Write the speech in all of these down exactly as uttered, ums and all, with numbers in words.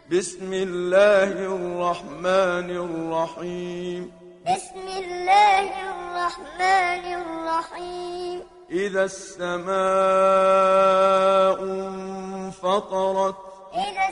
بسم الله الرحمن الرحيم بسم الله الرحمن الرحيم إذا السماء انفطرت إذا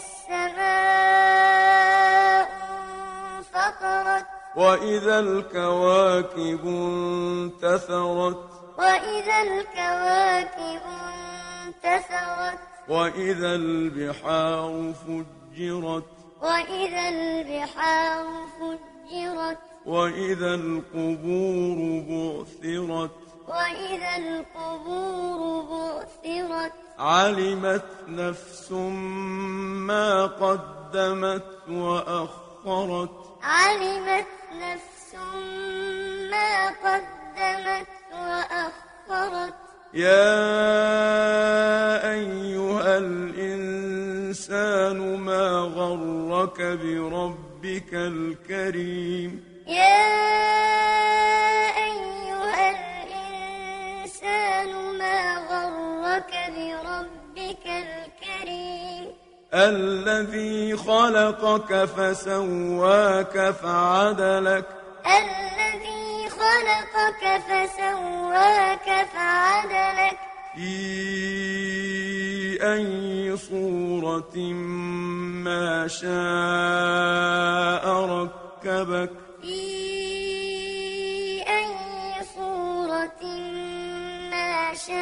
السماء انفطرت وإذا الكواكب انتثرت وإذا الكواكب انتثرت وإذا البحار فجرت وإذا البحار فجرت وإذا القبور بعثرت وإذا القبور بعثرت علمت نفس ما قدمت وأخرت علمت نفس ما قدمت وأخرت يا أيها الإنسان ما غرك بربك الكريم يا أيها الإنسان ما غرك بربك الكريم الذي خلقك فسواك فعدلك الذي خلقك فسواك فعدلك في أي صورة ما شاء ركبك في أي صورة ما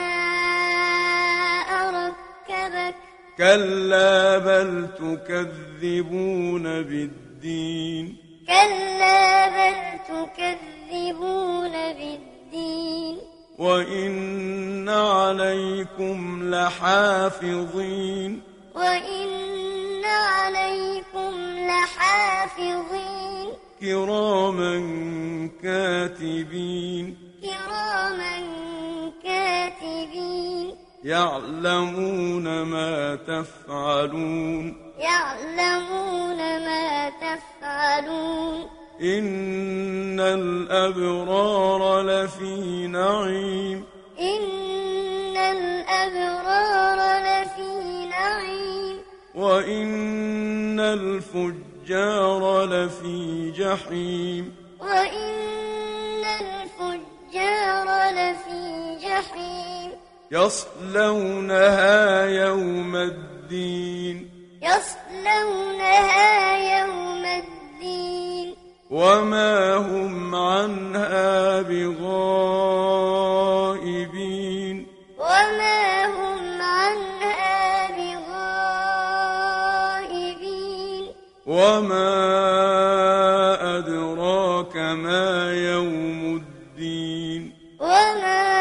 شاء ركبك كلا بل تكذبون بالدين كلا بل تكذبون بالدين وإن عليكم لحافظين وإن عليكم لحافظين كراما كاتبين كراما كاتبين يعلمون ما تفعلون يعلمون ما تفعلون إن الأبرار لفي نعيم إن الأبرار لفي نعيم وإن الفجار لفي جحيم وإن الفجار لفي جحيم يصلونها يوم الدين يصلونها يوم الدين وما هم عنها بغائبين وما هم عنها بغائبين وما أدراك ما يوم الدين وما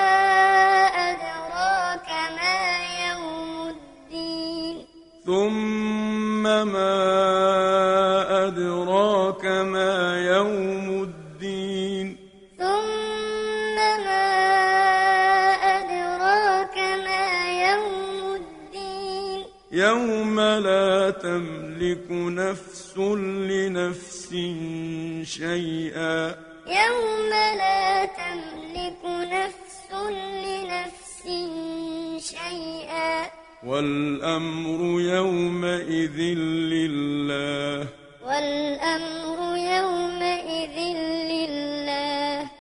أدراك ما يوم الدين ثم ما أدراك ما يوم الدين ثم ما أدراك ما يوم الدين يوم لا تملك نفس لنفس شيئا يوم لا تملك نفس لنفس شيئا والأمر يومئذ لله